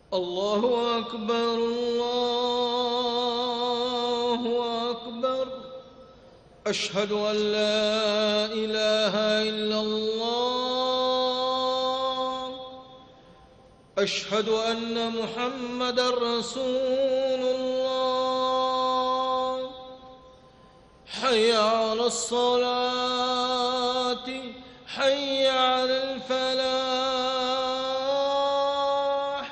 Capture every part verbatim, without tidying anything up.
الله أكبر الله أكبر. أشهد أن لا إله إلا الله. أشهد أن محمدًا رسول الله. حي على الصلاة حي على الفلاح.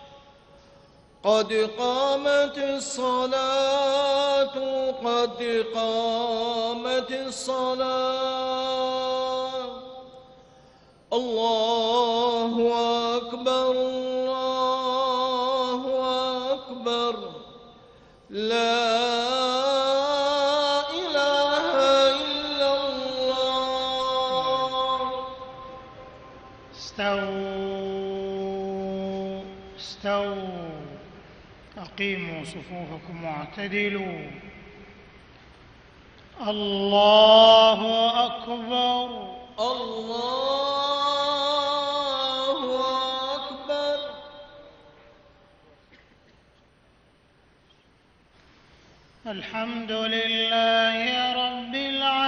قد قامت الصلاة قد قامت الصلاة. الله أكبر الله أكبر. لا إله إلا الله. استووا استووا أقيموا صفوفكم واعتدلوا. الله أكبر الله أكبر. الحمد لله رب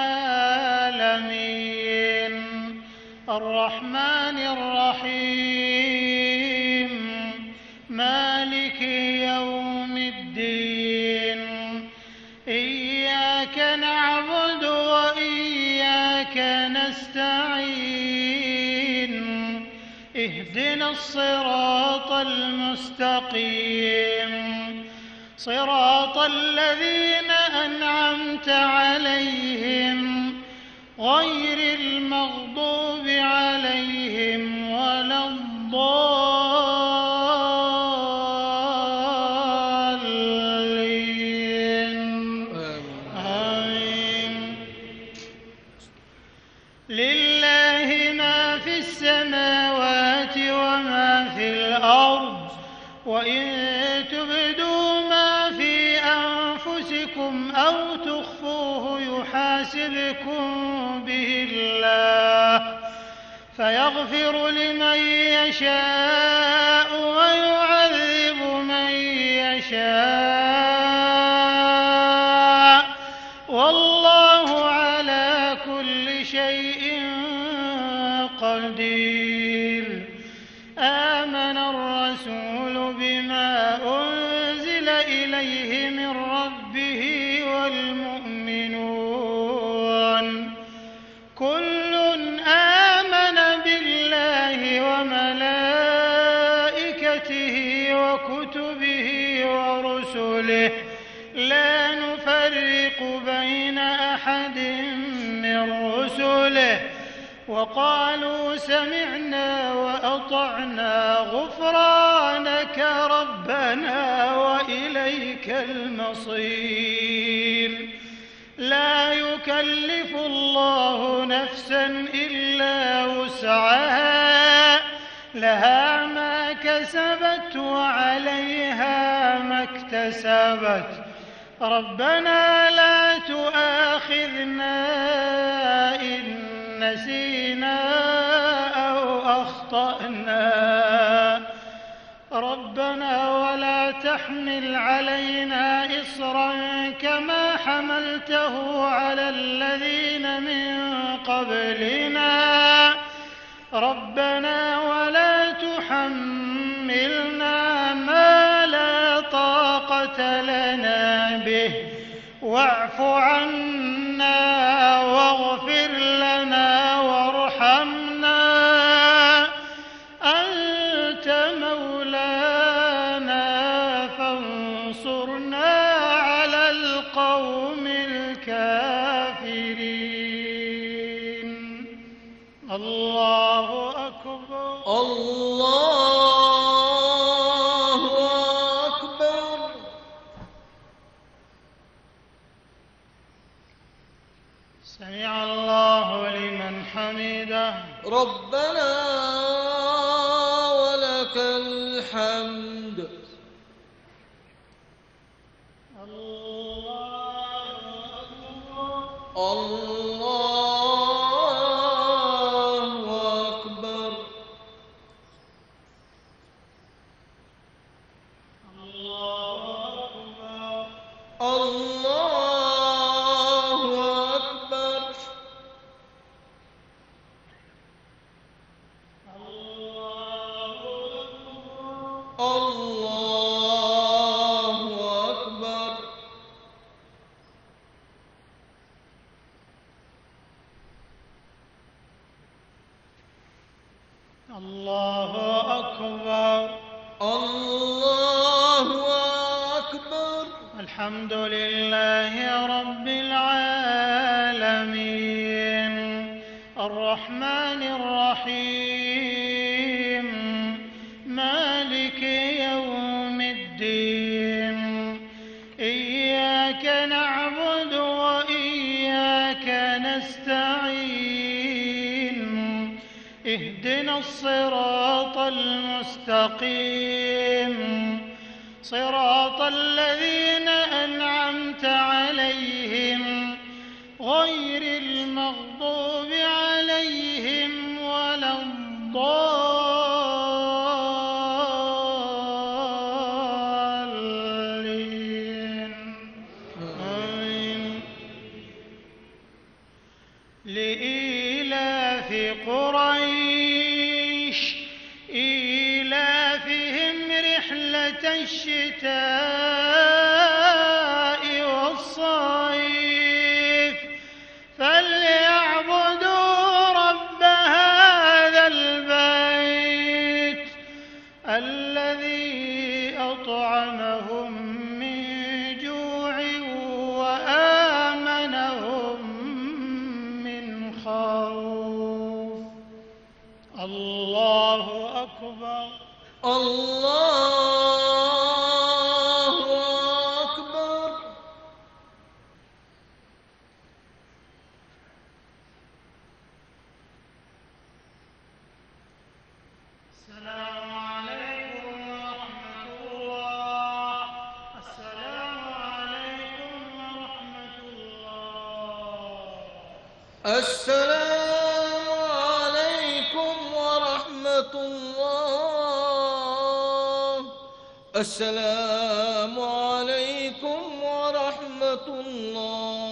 العالمين الرحمن الرحيم مالك يوم الدين. إياك نعبد وإياك نستعين. اهدنا الصراط المستقيم صراط الذين أنعمت عليهم غير المغضوب عليهم ولا الضالين. آمين. لله ما في السماوات وما في الأرض وإن تبدوا ما في أنفسكم أو تخفوه يحاسبكم به الله فيغفر لمن يشاء ويعذب من يشاء والله على كل شيء قدير. آمن الرسول بما أنزل إليه من ربه والمؤمنون كل آمن بالله وملائكته وكتبه ورسله لا نفرق بين أحد من رسله وقالوا سمعنا وأطعنا غفرانك ربنا وإليك المصير. لا يكلف الله نفسا إلا وسعها لها ما كسبت وعليها ما اكتسبت. ربنا لا تؤاخذنا إن نسينا أو أخطأنا. ربنا ولا تحمل علينا إصرا كما حملته على الذين من قبلنا. ربنا ولا تحملنا ما لا طاقة لنا به واعف عنا واغفر لنا وارحمنا أنت مولانا فانصرنا على القوم الكافرين. الله أكبر الله أكبر. سمع الله لمن حمده. ربنا ولك الحمد. الله أكبر الله أكبر. الله أكبر. الله أكبر. الحمد لله رب العالمين الرحمن الرحيم مالك يوم الدين إياك نعبد وإياك نستعين اهدنا الصراط المستقيم صراط الذين أنعمت عليهم غير المغضوب عليهم ولا الضالين آمين. لإيلاف قريش إيلافهم رحلة الشتاء والصيف فليعبدوا رب هذا البيت الذي أطعمهم من جوع وآمنهم من خوف. الله أكبر. الله أكبر. السلام عليكم ورحمة الله. السلام عليكم ورحمة الله. السلام عليكم ورحمة الله. السلام عليكم ورحمة الله.